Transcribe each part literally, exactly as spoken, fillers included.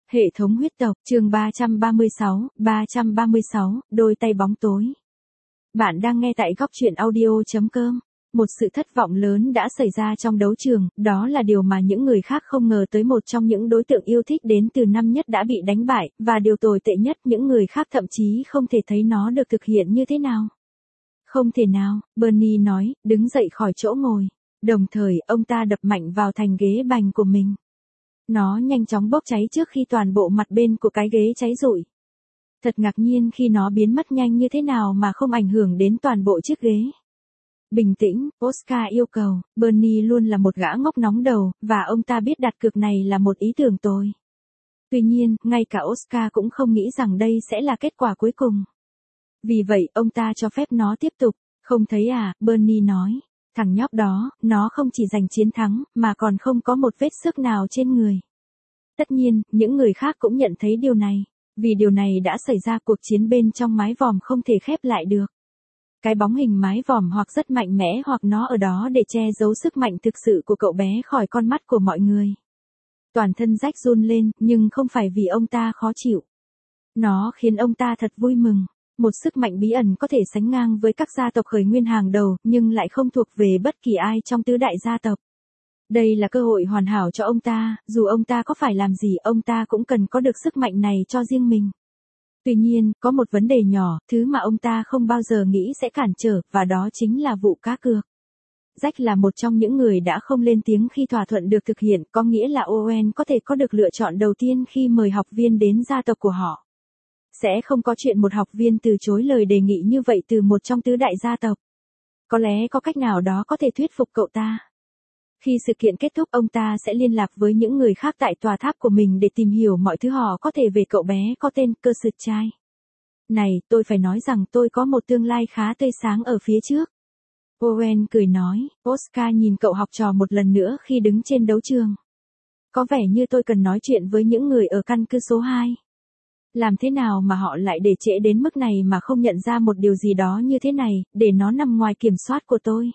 Hệ thống huyết tộc, chương ba trăm ba mươi sáu, ba trăm ba mươi sáu, đôi tay bóng tối. Bạn đang nghe tại góc truyện audio chấm com. Một sự thất vọng lớn đã xảy ra trong đấu trường, đó là điều mà những người khác không ngờ tới, một trong những đối tượng yêu thích đến từ năm nhất đã bị đánh bại, và điều tồi tệ nhất những người khác thậm chí không thể thấy nó được thực hiện như thế nào. Không thể nào, Bernie nói, đứng dậy khỏi chỗ ngồi. Đồng thời, ông ta đập mạnh vào thành ghế bành của mình. Nó nhanh chóng bốc cháy trước khi toàn bộ mặt bên của cái ghế cháy rụi. Thật ngạc nhiên khi nó biến mất nhanh như thế nào mà không ảnh hưởng đến toàn bộ chiếc ghế. Bình tĩnh, Oscar yêu cầu. Bernie luôn là một gã ngốc nóng đầu, và ông ta biết đặt cược này là một ý tưởng tồi. Tuy nhiên, ngay cả Oscar cũng không nghĩ rằng đây sẽ là kết quả cuối cùng. Vì vậy, ông ta cho phép nó tiếp tục. Không thấy à, Bernie nói. Thằng nhóc đó, nó không chỉ giành chiến thắng, mà còn không có một vết xước nào trên người. Tất nhiên, những người khác cũng nhận thấy điều này. Vì điều này đã xảy ra, cuộc chiến bên trong mái vòm không thể khép lại được. Cái bóng hình mái vòm hoặc rất mạnh mẽ hoặc nó ở đó để che giấu sức mạnh thực sự của cậu bé khỏi con mắt của mọi người. Toàn thân Jack run lên, nhưng không phải vì ông ta khó chịu. Nó khiến ông ta thật vui mừng. Một sức mạnh bí ẩn có thể sánh ngang với các gia tộc khởi nguyên hàng đầu, nhưng lại không thuộc về bất kỳ ai trong tứ đại gia tộc. Đây là cơ hội hoàn hảo cho ông ta, dù ông ta có phải làm gì, ông ta cũng cần có được sức mạnh này cho riêng mình. Tuy nhiên, có một vấn đề nhỏ, thứ mà ông ta không bao giờ nghĩ sẽ cản trở, và đó chính là vụ cá cược. Jack là một trong những người đã không lên tiếng khi thỏa thuận được thực hiện, có nghĩa là Owen có thể có được lựa chọn đầu tiên khi mời học viên đến gia tộc của họ. Sẽ không có chuyện một học viên từ chối lời đề nghị như vậy từ một trong tứ đại gia tộc. Có lẽ có cách nào đó có thể thuyết phục cậu ta. Khi sự kiện kết thúc, ông ta sẽ liên lạc với những người khác tại tòa tháp của mình để tìm hiểu mọi thứ họ có thể về cậu bé có tên Cursed Child. Này, tôi phải nói rằng tôi có một tương lai khá tươi sáng ở phía trước. Owen cười nói. Oscar nhìn cậu học trò một lần nữa khi đứng trên đấu trường. Có vẻ như tôi cần nói chuyện với những người ở căn cứ số hai. Làm thế nào mà họ lại để trễ đến mức này mà không nhận ra một điều gì đó như thế này, để nó nằm ngoài kiểm soát của tôi.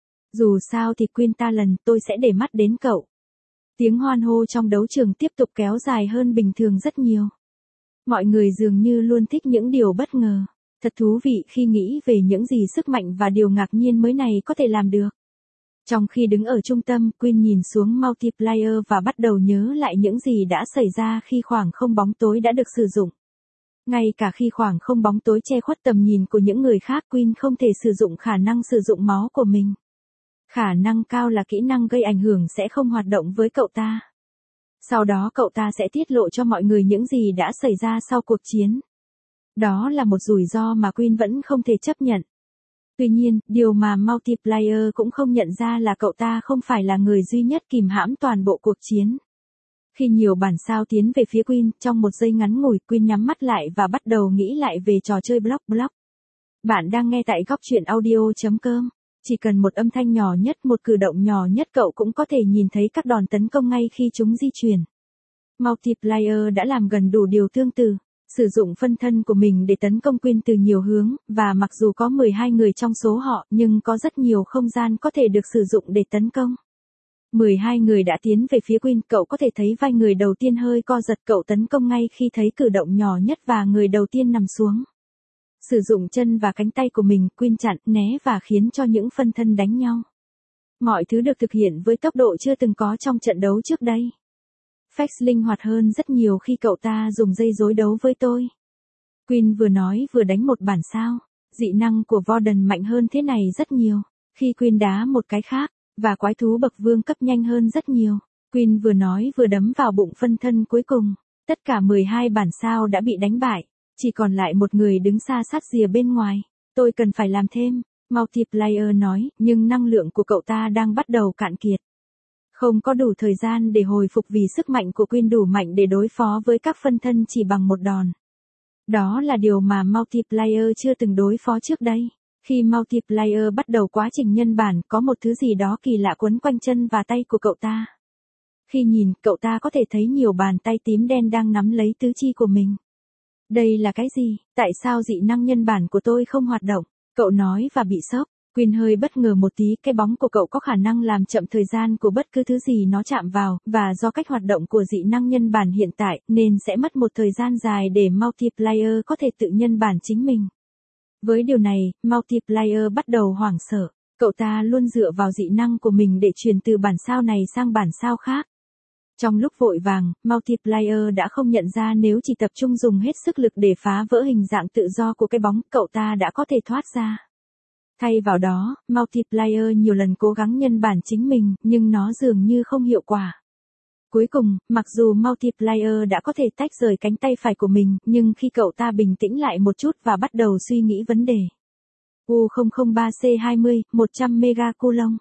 Dù sao thì Quintalan, tôi sẽ để mắt đến cậu. Tiếng hoan hô trong đấu trường tiếp tục kéo dài hơn bình thường rất nhiều. Mọi người dường như luôn thích những điều bất ngờ. Thật thú vị khi nghĩ về những gì sức mạnh và điều ngạc nhiên mới này có thể làm được. Trong khi đứng ở trung tâm, Quinn nhìn xuống Multiplier và bắt đầu nhớ lại những gì đã xảy ra khi khoảng không bóng tối đã được sử dụng. Ngay cả khi khoảng không bóng tối che khuất tầm nhìn của những người khác, Quinn không thể sử dụng khả năng sử dụng máu của mình. Khả năng cao là kỹ năng gây ảnh hưởng sẽ không hoạt động với cậu ta. Sau đó cậu ta sẽ tiết lộ cho mọi người những gì đã xảy ra sau cuộc chiến. Đó là một rủi ro mà Quinn vẫn không thể chấp nhận. Tuy nhiên, điều mà Multiplier cũng không nhận ra là cậu ta không phải là người duy nhất kìm hãm toàn bộ cuộc chiến. Khi nhiều bản sao tiến về phía Quinn, trong một giây ngắn ngủi, Quinn nhắm mắt lại và bắt đầu nghĩ lại về trò chơi Block Block. Bạn đang nghe tại góc truyện audio chấm com. Chỉ cần một âm thanh nhỏ nhất, một cử động nhỏ nhất, cậu cũng có thể nhìn thấy các đòn tấn công ngay khi chúng di chuyển. Multiplier đã làm gần đủ điều tương tự. Sử dụng phân thân của mình để tấn công Quinn từ nhiều hướng, và mặc dù có mười hai người trong số họ, nhưng có rất nhiều không gian có thể được sử dụng để tấn công. mười hai người đã tiến về phía Quinn, cậu có thể thấy vai người đầu tiên hơi co giật, cậu tấn công ngay khi thấy cử động nhỏ nhất và người đầu tiên nằm xuống. Sử dụng chân và cánh tay của mình, Quinn chặn, né và khiến cho những phân thân đánh nhau. Mọi thứ được thực hiện với tốc độ chưa từng có trong trận đấu trước đây. Fax linh hoạt hơn rất nhiều khi cậu ta dùng dây rối đấu với tôi. Quinn vừa nói vừa đánh một bản sao. Dị năng của Vorden mạnh hơn thế này rất nhiều. Khi Quinn đá một cái khác, và quái thú bậc vương cấp nhanh hơn rất nhiều. Quinn vừa nói vừa đấm vào bụng phân thân cuối cùng. Tất cả mười hai bản sao đã bị đánh bại. Chỉ còn lại một người đứng xa sát rìa bên ngoài. Tôi cần phải làm thêm, Multiplier nói, nhưng năng lượng của cậu ta đang bắt đầu cạn kiệt. Không có đủ thời gian để hồi phục vì sức mạnh của Quinn đủ mạnh để đối phó với các phân thân chỉ bằng một đòn. Đó là điều mà Multiplier chưa từng đối phó trước đây. Khi Multiplier bắt đầu quá trình nhân bản, có một thứ gì đó kỳ lạ quấn quanh chân và tay của cậu ta. Khi nhìn, cậu ta có thể thấy nhiều bàn tay tím đen đang nắm lấy tứ chi của mình. Đây là cái gì? Tại sao dị năng nhân bản của tôi không hoạt động? Cậu nói và bị sốc. Quyên hơi bất ngờ một tí, cái bóng của cậu có khả năng làm chậm thời gian của bất cứ thứ gì nó chạm vào, và do cách hoạt động của dị năng nhân bản hiện tại, nên sẽ mất một thời gian dài để Multiplayer có thể tự nhân bản chính mình. Với điều này, Multiplayer bắt đầu hoảng sợ. Cậu ta luôn dựa vào dị năng của mình để truyền từ bản sao này sang bản sao khác. Trong lúc vội vàng, Multiplayer đã không nhận ra nếu chỉ tập trung dùng hết sức lực để phá vỡ hình dạng tự do của cái bóng, cậu ta đã có thể thoát ra. Thay vào đó, Multiplayer nhiều lần cố gắng nhân bản chính mình, nhưng nó dường như không hiệu quả. Cuối cùng, mặc dù Multiplayer đã có thể tách rời cánh tay phải của mình, nhưng khi cậu ta bình tĩnh lại một chút và bắt đầu suy nghĩ vấn đề. U không không ba C hai mươi, một trăm mega coulomb.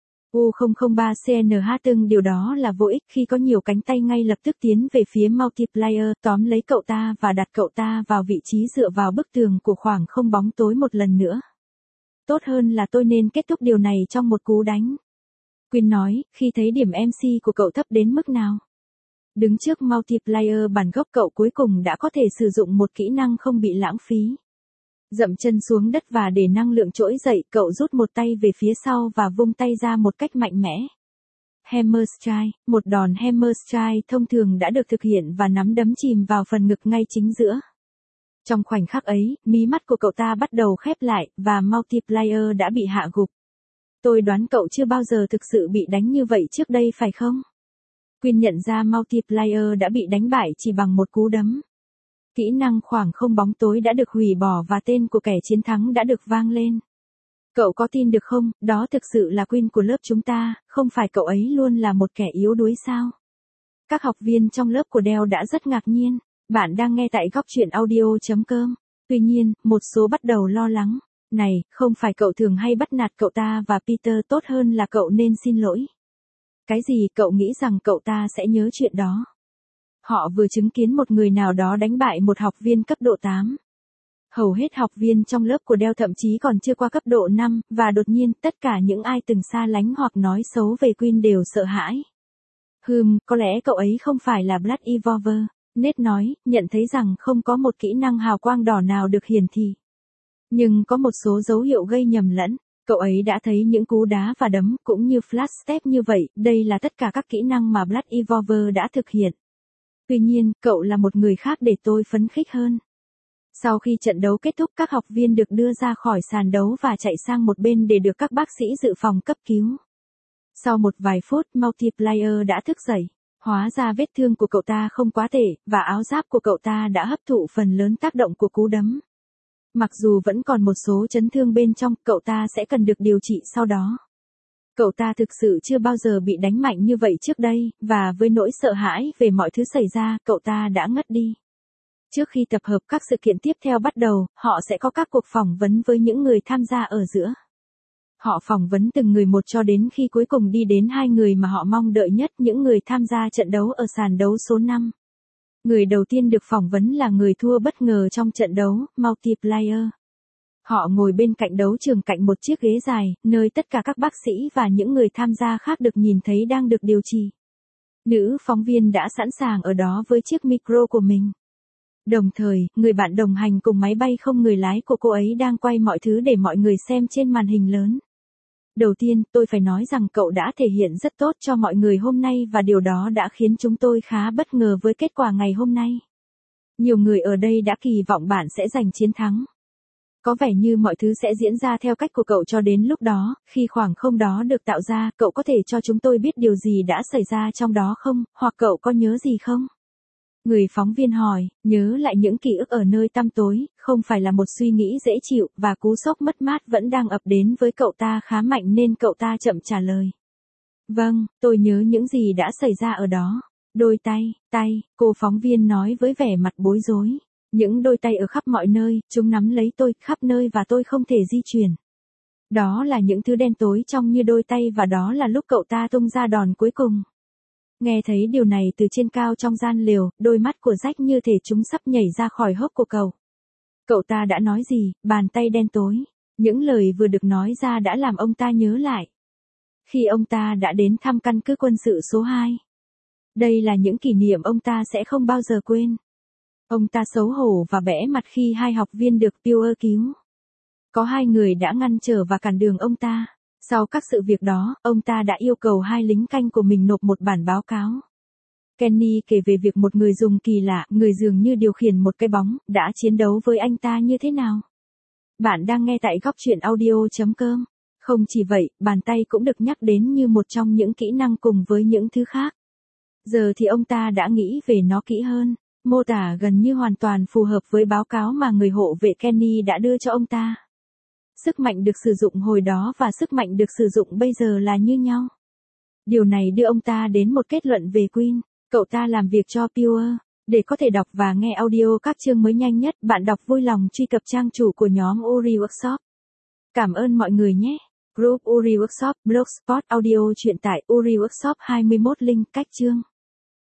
U không không ba C N H từng điều đó là vô ích khi có nhiều cánh tay ngay lập tức tiến về phía Multiplayer, tóm lấy cậu ta và đặt cậu ta vào vị trí dựa vào bức tường của khoảng không bóng tối một lần nữa. Tốt hơn là tôi nên kết thúc điều này trong một cú đánh. Quyên nói, khi thấy điểm em xê của cậu thấp đến mức nào. Đứng trước Multiplayer bản gốc, cậu cuối cùng đã có thể sử dụng một kỹ năng không bị lãng phí. Dậm chân xuống đất và để năng lượng trỗi dậy, cậu rút một tay về phía sau và vung tay ra một cách mạnh mẽ. Hammer Strike, một đòn Hammer Strike thông thường đã được thực hiện và nắm đấm chìm vào phần ngực ngay chính giữa. Trong khoảnh khắc ấy, mí mắt của cậu ta bắt đầu khép lại, và Multiplayer đã bị hạ gục. Tôi đoán cậu chưa bao giờ thực sự bị đánh như vậy trước đây phải không? Quyên nhận ra Multiplayer đã bị đánh bại chỉ bằng một cú đấm. Kỹ năng khoảng không bóng tối đã được hủy bỏ và tên của kẻ chiến thắng đã được vang lên. Cậu có tin được không, đó thực sự là Quyên của lớp chúng ta, không phải cậu ấy luôn là một kẻ yếu đuối sao? Các học viên trong lớp của Dell đã rất ngạc nhiên. Bạn đang nghe tại góc truyện audio chấm com. Tuy nhiên, một số bắt đầu lo lắng. Này, không phải cậu thường hay bắt nạt cậu ta và Peter, tốt hơn là cậu nên xin lỗi. Cái gì, cậu nghĩ rằng cậu ta sẽ nhớ chuyện đó? Họ vừa chứng kiến một người nào đó đánh bại một học viên cấp độ tám. Hầu hết học viên trong lớp của Dell thậm chí còn chưa qua cấp độ năm, và đột nhiên, tất cả những ai từng xa lánh hoặc nói xấu về Quyên đều sợ hãi. Hừm, có lẽ cậu ấy không phải là Blood Evolver. Ned nói, nhận thấy rằng không có một kỹ năng hào quang đỏ nào được hiển thị. Nhưng có một số dấu hiệu gây nhầm lẫn. Cậu ấy đã thấy những cú đá và đấm, cũng như flash step như vậy, đây là tất cả các kỹ năng mà Blood Evolver đã thực hiện. Tuy nhiên, cậu là một người khác để tôi phấn khích hơn. Sau khi trận đấu kết thúc, các học viên được đưa ra khỏi sàn đấu và chạy sang một bên để được các bác sĩ dự phòng cấp cứu. Sau một vài phút, Multiplayer đã thức dậy. Hóa ra vết thương của cậu ta không quá tệ, và áo giáp của cậu ta đã hấp thụ phần lớn tác động của cú đấm. Mặc dù vẫn còn một số chấn thương bên trong, cậu ta sẽ cần được điều trị sau đó. Cậu ta thực sự chưa bao giờ bị đánh mạnh như vậy trước đây, và với nỗi sợ hãi về mọi thứ xảy ra, cậu ta đã ngất đi. Trước khi tập hợp các sự kiện tiếp theo bắt đầu, họ sẽ có các cuộc phỏng vấn với những người tham gia ở giữa. Họ phỏng vấn từng người một cho đến khi cuối cùng đi đến hai người mà họ mong đợi nhất, những người tham gia trận đấu ở sàn đấu số năm. Người đầu tiên được phỏng vấn là người thua bất ngờ trong trận đấu, Multiplayer. Họ ngồi bên cạnh đấu trường cạnh một chiếc ghế dài, nơi tất cả các bác sĩ và những người tham gia khác được nhìn thấy đang được điều trị. Nữ phóng viên đã sẵn sàng ở đó với chiếc micro của mình. Đồng thời, người bạn đồng hành cùng máy bay không người lái của cô ấy đang quay mọi thứ để mọi người xem trên màn hình lớn. Đầu tiên, tôi phải nói rằng cậu đã thể hiện rất tốt cho mọi người hôm nay và điều đó đã khiến chúng tôi khá bất ngờ với kết quả ngày hôm nay. Nhiều người ở đây đã kỳ vọng bạn sẽ giành chiến thắng. Có vẻ như mọi thứ sẽ diễn ra theo cách của cậu cho đến lúc đó, khi khoảng không đó được tạo ra, cậu có thể cho chúng tôi biết điều gì đã xảy ra trong đó không, hoặc cậu có nhớ gì không? Người phóng viên hỏi, nhớ lại những ký ức ở nơi tăm tối, không phải là một suy nghĩ dễ chịu, và cú sốc mất mát vẫn đang ập đến với cậu ta khá mạnh nên cậu ta chậm trả lời. Vâng, tôi nhớ những gì đã xảy ra ở đó. Đôi tay, tay, cô phóng viên nói với vẻ mặt bối rối. Những đôi tay ở khắp mọi nơi, chúng nắm lấy tôi, khắp nơi và tôi không thể di chuyển. Đó là những thứ đen tối trông như đôi tay và đó là lúc cậu ta tung ra đòn cuối cùng. Nghe thấy điều này từ trên cao trong gian lều, đôi mắt của Jack như thể chúng sắp nhảy ra khỏi hốc của cậu. Cậu ta đã nói gì, bàn tay đen tối. Những lời vừa được nói ra đã làm ông ta nhớ lại. Khi ông ta đã đến thăm căn cứ quân sự số hai. Đây là những kỷ niệm ông ta sẽ không bao giờ quên. Ông ta xấu hổ và bẽ mặt khi hai học viên được Pewer cứu. Có hai người đã ngăn trở và cản đường ông ta. Sau các sự việc đó, ông ta đã yêu cầu hai lính canh của mình nộp một bản báo cáo. Kenny kể về việc một người dùng kỳ lạ, người dường như điều khiển một cái bóng, đã chiến đấu với anh ta như thế nào. Bạn đang nghe tại góc truyện audio chấm com. Không chỉ vậy, bàn tay cũng được nhắc đến như một trong những kỹ năng cùng với những thứ khác. Giờ thì ông ta đã nghĩ về nó kỹ hơn. Mô tả gần như hoàn toàn phù hợp với báo cáo mà người hộ vệ Kenny đã đưa cho ông ta. Sức mạnh được sử dụng hồi đó và sức mạnh được sử dụng bây giờ là như nhau. Điều này đưa ông ta đến một kết luận về Queen. Cậu ta làm việc cho Pure. Để có thể đọc và nghe audio các chương mới nhanh nhất, bạn đọc vui lòng truy cập trang chủ của nhóm Uri Workshop. Cảm ơn mọi người nhé. Group Uri Workshop, Blogspot, audio truyện tại Uri Workshop hai mươi mốt link cách chương.